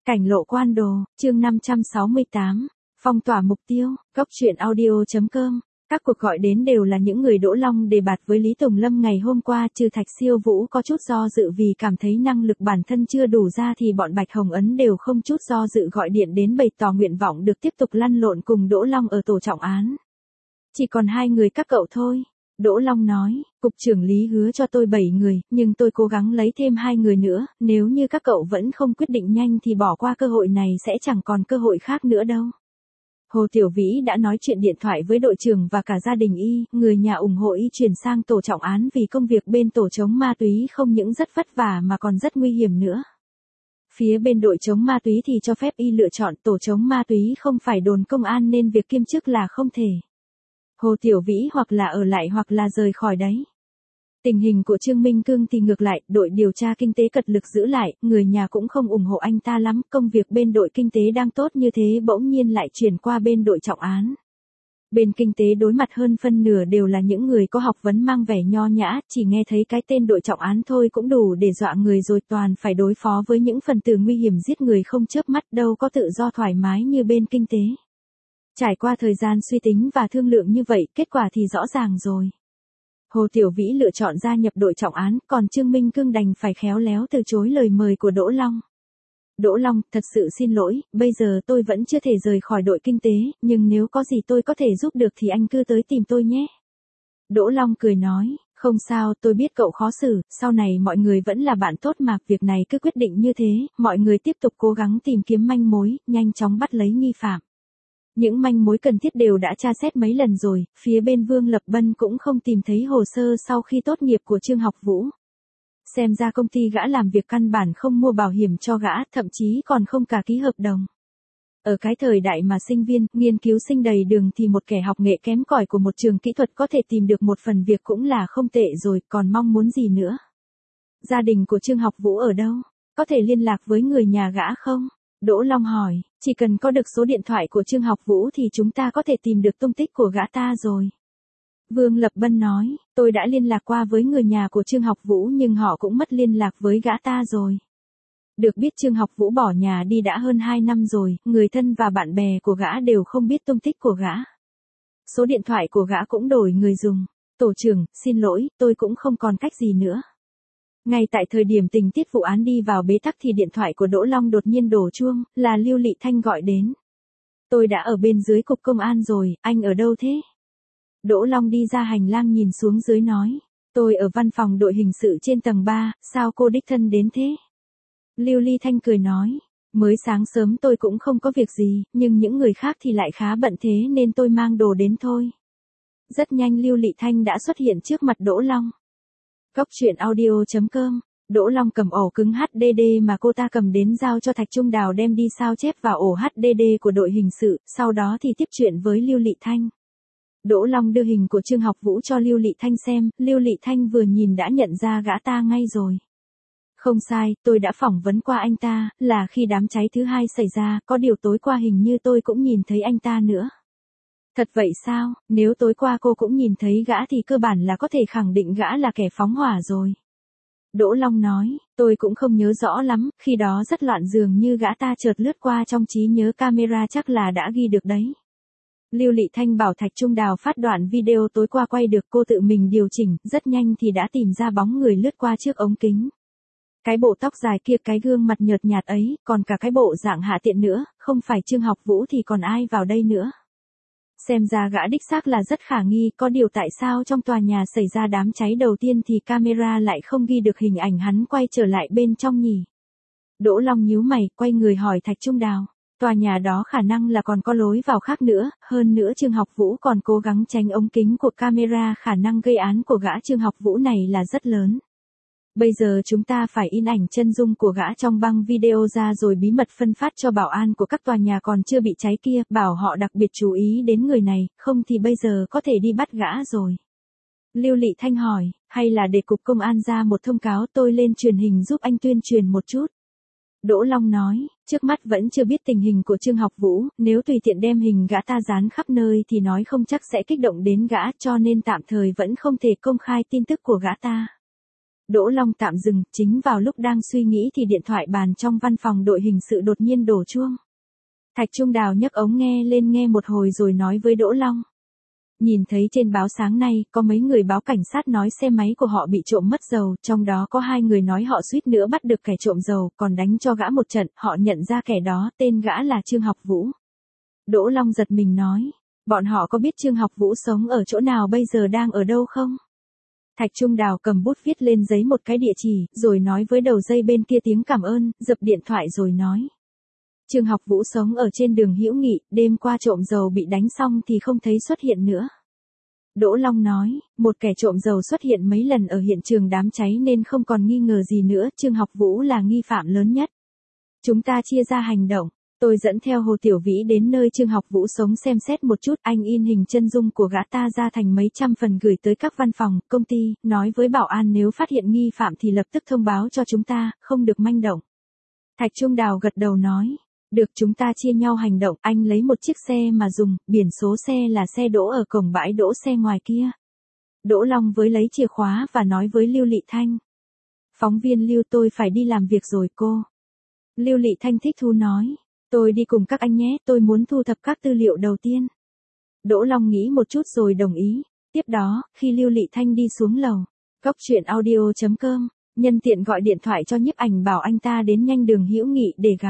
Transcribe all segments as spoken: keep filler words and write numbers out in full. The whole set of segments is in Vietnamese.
Cảnh lộ quan đồ, chương năm trăm sáu mươi tám, phong tỏa mục tiêu, góc truyện audio.com. Các cuộc gọi đến đều là những người Đỗ Long đề bạt với Lý Tùng Lâm ngày hôm qua, trừ Thạch Siêu Vũ có chút do dự vì cảm thấy năng lực bản thân chưa đủ ra thì bọn Bạch Hồng Ấn đều không chút do dự gọi điện đến bày tỏ nguyện vọng được tiếp tục lăn lộn cùng Đỗ Long ở tổ trọng án. Chỉ còn hai người các cậu thôi. Đỗ Long nói, cục trưởng Lý hứa cho tôi bảy người, nhưng tôi cố gắng lấy thêm hai người nữa, nếu như các cậu vẫn không quyết định nhanh thì bỏ qua cơ hội này sẽ chẳng còn cơ hội khác nữa đâu. Hồ Tiểu Vĩ đã nói chuyện điện thoại với đội trưởng và cả gia đình y, người nhà ủng hộ y chuyển sang tổ trọng án vì công việc bên tổ chống ma túy không những rất vất vả mà còn rất nguy hiểm nữa. Phía bên đội chống ma túy thì cho phép y lựa chọn tổ chống ma túy không phải đồn công an nên việc kiêm chức là không thể. Hồ Tiểu Vĩ hoặc là ở lại hoặc là rời khỏi đấy. Tình hình của Trương Minh Cương thì ngược lại, đội điều tra kinh tế cật lực giữ lại, người nhà cũng không ủng hộ anh ta lắm, công việc bên đội kinh tế đang tốt như thế bỗng nhiên lại chuyển qua bên đội trọng án. Bên kinh tế đối mặt hơn phân nửa đều là những người có học vấn mang vẻ nho nhã, chỉ nghe thấy cái tên đội trọng án thôi cũng đủ để dọa người rồi, toàn phải đối phó với những phần tử nguy hiểm giết người không chớp mắt, đâu có tự do thoải mái như bên kinh tế. Trải qua thời gian suy tính và thương lượng như vậy, kết quả thì rõ ràng rồi. Hồ Tiểu Vĩ lựa chọn gia nhập đội trọng án, còn Trương Minh Cương đành phải khéo léo từ chối lời mời của Đỗ Long. Đỗ Long, thật sự xin lỗi, bây giờ tôi vẫn chưa thể rời khỏi đội kinh tế, nhưng nếu có gì tôi có thể giúp được thì anh cứ tới tìm tôi nhé. Đỗ Long cười nói, không sao, tôi biết cậu khó xử, sau này mọi người vẫn là bạn tốt mà, việc này cứ quyết định như thế, mọi người tiếp tục cố gắng tìm kiếm manh mối, nhanh chóng bắt lấy nghi phạm. Những manh mối cần thiết đều đã tra xét mấy lần rồi, phía bên Vương Lập Bân cũng không tìm thấy hồ sơ sau khi tốt nghiệp của Trương Học Vũ. Xem ra công ty gã làm việc căn bản không mua bảo hiểm cho gã, thậm chí còn không cả ký hợp đồng. Ở cái thời đại mà sinh viên, nghiên cứu sinh đầy đường thì một kẻ học nghệ kém cỏi của một trường kỹ thuật có thể tìm được một phần việc cũng là không tệ rồi, còn mong muốn gì nữa. Gia đình của Trương Học Vũ ở đâu? Có thể liên lạc với người nhà gã không? Đỗ Long hỏi, chỉ cần có được số điện thoại của Trương Học Vũ thì chúng ta có thể tìm được tung tích của gã ta rồi. Vương Lập Bân nói, tôi đã liên lạc qua với người nhà của Trương Học Vũ nhưng họ cũng mất liên lạc với gã ta rồi. Được biết Trương Học Vũ bỏ nhà đi đã hơn hai năm rồi, người thân và bạn bè của gã đều không biết tung tích của gã. Số điện thoại của gã cũng đổi người dùng. Tổ trưởng, xin lỗi, tôi cũng không còn cách gì nữa. Ngay tại thời điểm tình tiết vụ án đi vào bế tắc thì điện thoại của Đỗ Long đột nhiên đổ chuông, là Lưu Lị Thanh gọi đến. Tôi đã ở bên dưới cục công an rồi, anh ở đâu thế? Đỗ Long đi ra hành lang nhìn xuống dưới nói, tôi ở văn phòng đội hình sự trên tầng ba, sao cô đích thân đến thế? Lưu Ly Thanh cười nói, mới sáng sớm tôi cũng không có việc gì, nhưng những người khác thì lại khá bận thế nên tôi mang đồ đến thôi. Rất nhanh Lưu Lị Thanh đã xuất hiện trước mặt Đỗ Long. Góc truyện audio.com. Đỗ Long cầm ổ cứng hát đê đê mà cô ta cầm đến giao cho Thạch Trung Đào đem đi sao chép vào ổ hát đê đê của đội hình sự, sau đó thì tiếp chuyện với Lưu Lị Thanh. Đỗ Long đưa hình của Trương Học Vũ cho Lưu Lị Thanh xem, Lưu Lị Thanh vừa nhìn đã nhận ra gã ta ngay rồi. Không sai, tôi đã phỏng vấn qua anh ta, là khi đám cháy thứ hai xảy ra, có điều tối qua hình như tôi cũng nhìn thấy anh ta nữa. Thật vậy sao, nếu tối qua cô cũng nhìn thấy gã thì cơ bản là có thể khẳng định gã là kẻ phóng hỏa rồi. Đỗ Long nói, tôi cũng không nhớ rõ lắm, khi đó rất loạn dường như gã ta chợt lướt qua trong trí nhớ camera chắc là đã ghi được đấy. Lưu Lị Thanh bảo Thạch Trung Đào phát đoạn video tối qua quay được, cô tự mình điều chỉnh, rất nhanh thì đã tìm ra bóng người lướt qua trước ống kính. Cái bộ tóc dài kia, cái gương mặt nhợt nhạt ấy, còn cả cái bộ dạng hạ tiện nữa, không phải Trương Học Vũ thì còn ai vào đây nữa. Xem ra gã đích xác là rất khả nghi, có điều tại sao trong tòa nhà xảy ra đám cháy đầu tiên thì camera lại không ghi được hình ảnh hắn quay trở lại bên trong nhỉ? Đỗ Long nhíu mày, quay người hỏi Thạch Trung Đào. Tòa nhà đó khả năng là còn có lối vào khác nữa, hơn nữa Trương Học Vũ còn cố gắng tránh ống kính của camera, khả năng gây án của gã Trương Học Vũ này là rất lớn. Bây giờ chúng ta phải in ảnh chân dung của gã trong băng video ra rồi bí mật phân phát cho bảo an của các tòa nhà còn chưa bị cháy kia, bảo họ đặc biệt chú ý đến người này, không thì bây giờ có thể đi bắt gã rồi. Lưu Lị Thanh hỏi, hay là để cục công an ra một thông cáo tôi lên truyền hình giúp anh tuyên truyền một chút? Đỗ Long nói, trước mắt vẫn chưa biết tình hình của Trương Học Vũ, nếu tùy tiện đem hình gã ta dán khắp nơi thì nói không chắc sẽ kích động đến gã, cho nên tạm thời vẫn không thể công khai tin tức của gã ta. Đỗ Long tạm dừng, chính vào lúc đang suy nghĩ thì điện thoại bàn trong văn phòng đội hình sự đột nhiên đổ chuông. Thạch Trung Đào nhấc ống nghe lên nghe một hồi rồi nói với Đỗ Long. Nhìn thấy trên báo sáng nay, có mấy người báo cảnh sát nói xe máy của họ bị trộm mất dầu, trong đó có hai người nói họ suýt nữa bắt được kẻ trộm dầu, còn đánh cho gã một trận, họ nhận ra kẻ đó, tên gã là Trương Học Vũ. Đỗ Long giật mình nói, bọn họ có biết Trương Học Vũ sống ở chỗ nào bây giờ đang ở đâu không? Thạch Trung Đào cầm bút viết lên giấy một cái địa chỉ, rồi nói với đầu dây bên kia tiếng cảm ơn, dập điện thoại rồi nói. Trương Học Vũ sống ở trên đường Hữu Nghị, đêm qua trộm dầu bị đánh xong thì không thấy xuất hiện nữa. Đỗ Long nói, một kẻ trộm dầu xuất hiện mấy lần ở hiện trường đám cháy nên không còn nghi ngờ gì nữa, Trương Học Vũ là nghi phạm lớn nhất. Chúng ta chia ra hành động, tôi dẫn theo Hồ Tiểu Vĩ đến nơi Trương Học Vũ sống xem xét một chút, anh in hình chân dung của gã ta ra thành mấy trăm phần gửi tới các văn phòng, công ty, nói với bảo an nếu phát hiện nghi phạm thì lập tức thông báo cho chúng ta, không được manh động. Thạch Trung Đào gật đầu nói. Được, chúng ta chia nhau hành động, anh lấy một chiếc xe mà dùng, biển số xe là xe đỗ ở cổng bãi đỗ xe ngoài kia. Đỗ Long với lấy chìa khóa và nói với Lưu Lị Thanh. Phóng viên Lưu, tôi phải đi làm việc rồi cô. Lưu Lị Thanh thích thú nói, tôi đi cùng các anh nhé, tôi muốn thu thập các tư liệu đầu tiên. Đỗ Long nghĩ một chút rồi đồng ý. Tiếp đó, khi Lưu Lị Thanh đi xuống lầu, cốc truyện audio chấm com, nhân tiện gọi điện thoại cho nhiếp ảnh bảo anh ta đến nhanh đường Hữu Nghị để gặp.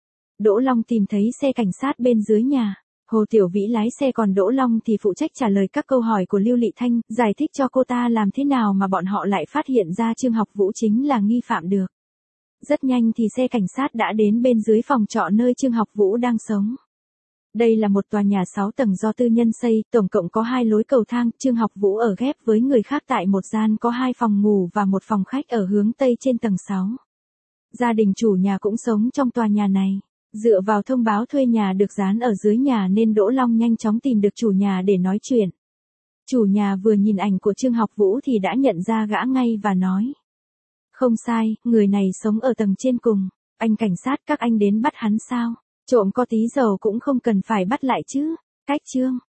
Đỗ Long tìm thấy xe cảnh sát bên dưới nhà, Hồ Tiểu Vĩ lái xe còn Đỗ Long thì phụ trách trả lời các câu hỏi của Lưu Lị Thanh, giải thích cho cô ta làm thế nào mà bọn họ lại phát hiện ra Trương Học Vũ chính là nghi phạm được. Rất nhanh thì xe cảnh sát đã đến bên dưới phòng trọ nơi Trương Học Vũ đang sống. Đây là một tòa nhà sáu tầng do tư nhân xây, tổng cộng có hai lối cầu thang, Trương Học Vũ ở ghép với người khác tại một gian có hai phòng ngủ và một phòng khách ở hướng Tây trên tầng sáu. Gia đình chủ nhà cũng sống trong tòa nhà này. Dựa vào thông báo thuê nhà được dán ở dưới nhà nên Đỗ Long nhanh chóng tìm được chủ nhà để nói chuyện. Chủ nhà vừa nhìn ảnh của Trương Học Vũ thì đã nhận ra gã ngay và nói. Không sai, người này sống ở tầng trên cùng. Anh cảnh sát, các anh đến bắt hắn sao? Trộm có tí dầu cũng không cần phải bắt lại chứ. Cách Trương